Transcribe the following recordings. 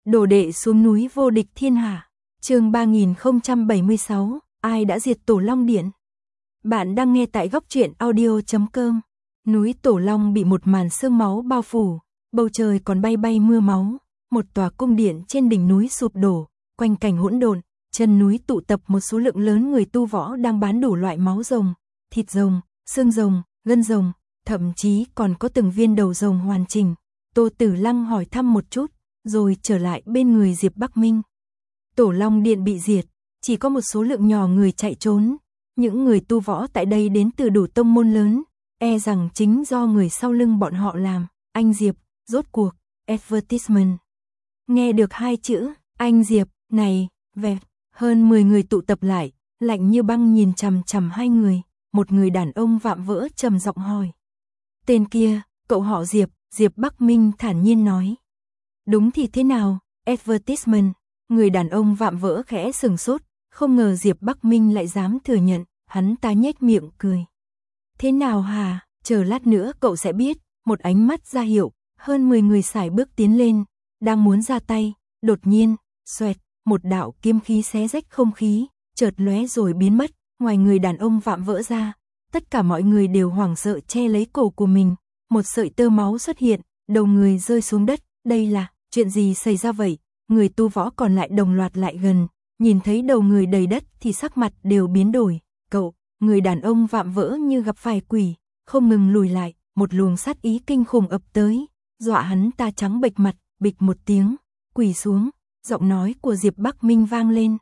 Đồ đệ xuống núi vô địch thiên hạ. Chương 3076, ai đã diệt Tổ Long Điện? Bạn đang nghe tại góc truyện audio.com. Núi Tổ Long bị một màn sương máu bao phủ, bầu trời còn bay bay mưa máu, một tòa cung điện trên đỉnh núi sụp đổ, quanh cảnh hỗn độn, chân núi tụ tập một số lượng lớn người tu võ đang bán đủ loại máu rồng, thịt rồng, xương rồng, gân rồng, thậm chí còn có từng viên đầu rồng hoàn chỉnh. Tô Tử Lăng hỏi thăm một chút, rồi trở lại bên người Diệp Bắc Minh. Tổ Long Điện bị diệt, chỉ có một số lượng nhỏ người chạy trốn. Những người tu võ tại đây đến từ đủ tông môn lớn, e rằng chính do người sau lưng bọn họ làm. Anh Diệp, rốt cuộc, advertisement. Nghe được hai chữ, anh Diệp, này, vẹt, hơn 10 người tụ tập lại, lạnh như băng nhìn chằm chằm hai người. Một người đàn ông vạm vỡ trầm giọng hỏi. Tên kia, cậu họ Diệp, Diệp Bắc Minh thản nhiên nói. Đúng thì thế nào, advertisement. Người đàn ông vạm vỡ khẽ sừng sốt, không ngờ Diệp Bắc Minh lại dám thừa nhận, hắn ta nhếch miệng cười. Thế nào hả, chờ lát nữa cậu sẽ biết. Một ánh mắt ra hiệu, hơn 10 người sải bước tiến lên, đang muốn ra tay, đột nhiên, xoẹt, một đạo kiếm khí xé rách không khí, chợt lóe rồi biến mất, ngoài người đàn ông vạm vỡ ra, tất cả mọi người đều hoảng sợ che lấy cổ của mình, một sợi tơ máu xuất hiện, đầu người rơi xuống đất, đây là, chuyện gì xảy ra vậy? Người tu võ còn lại đồng loạt lại gần, nhìn thấy đầu người đầy đất thì sắc mặt đều biến đổi. Cậu, người đàn ông vạm vỡ như gặp phải quỷ, không ngừng lùi lại, một luồng sát ý kinh khủng ập tới, dọa hắn ta trắng bệch mặt, bịch một tiếng, quỳ xuống, giọng nói của Diệp Bắc Minh vang lên.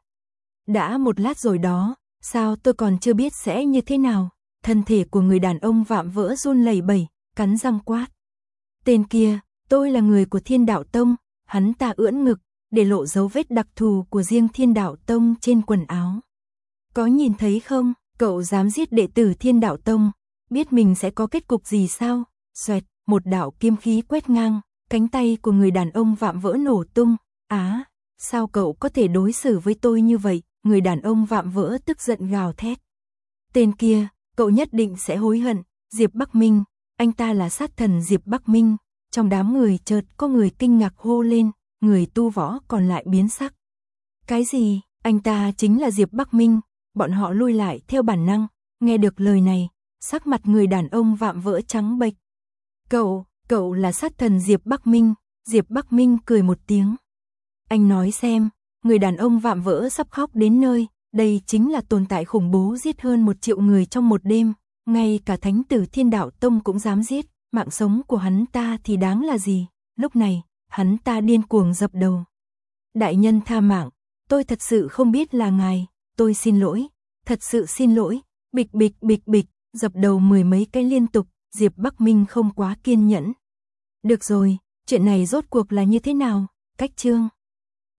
Đã một lát rồi đó, sao tôi còn chưa biết sẽ như thế nào? Thân thể của người đàn ông vạm vỡ run lẩy bẩy, cắn răng quát. Tên kia, tôi là người của Thiên Đạo Tông. Hắn ta ưỡn ngực, để lộ dấu vết đặc thù của riêng Thiên Đạo Tông trên quần áo. Có nhìn thấy không, cậu dám giết đệ tử Thiên Đạo Tông, biết mình sẽ có kết cục gì sao? Xoẹt, một đạo kiếm khí quét ngang, cánh tay của người đàn ông vạm vỡ nổ tung. Á, sao cậu có thể đối xử với tôi như vậy? Người đàn ông vạm vỡ tức giận gào thét. Tên kia, cậu nhất định sẽ hối hận. Diệp Bắc Minh, anh ta là sát thần Diệp Bắc Minh. Trong đám người chợt có người kinh ngạc hô lên, người tu võ còn lại biến sắc. Cái gì? Anh ta chính là Diệp Bắc Minh. Bọn họ lui lại theo bản năng, nghe được lời này, sắc mặt người đàn ông vạm vỡ trắng bệch. Cậu là sát thần Diệp Bắc Minh. Diệp Bắc Minh cười một tiếng. Anh nói xem, người đàn ông vạm vỡ sắp khóc đến nơi, đây chính là tồn tại khủng bố giết hơn 1 triệu người trong một đêm, ngay cả thánh tử Thiên Đạo Tông cũng dám giết. Mạng sống của hắn ta thì đáng là gì? Lúc này, hắn ta điên cuồng dập đầu. Đại nhân tha mạng, tôi thật sự không biết là ngài, tôi xin lỗi, thật sự xin lỗi, bịch bịch bịch bịch, dập đầu 10 mấy cái liên tục, Diệp Bắc Minh không quá kiên nhẫn. Được rồi, chuyện này rốt cuộc là như thế nào? Cách chương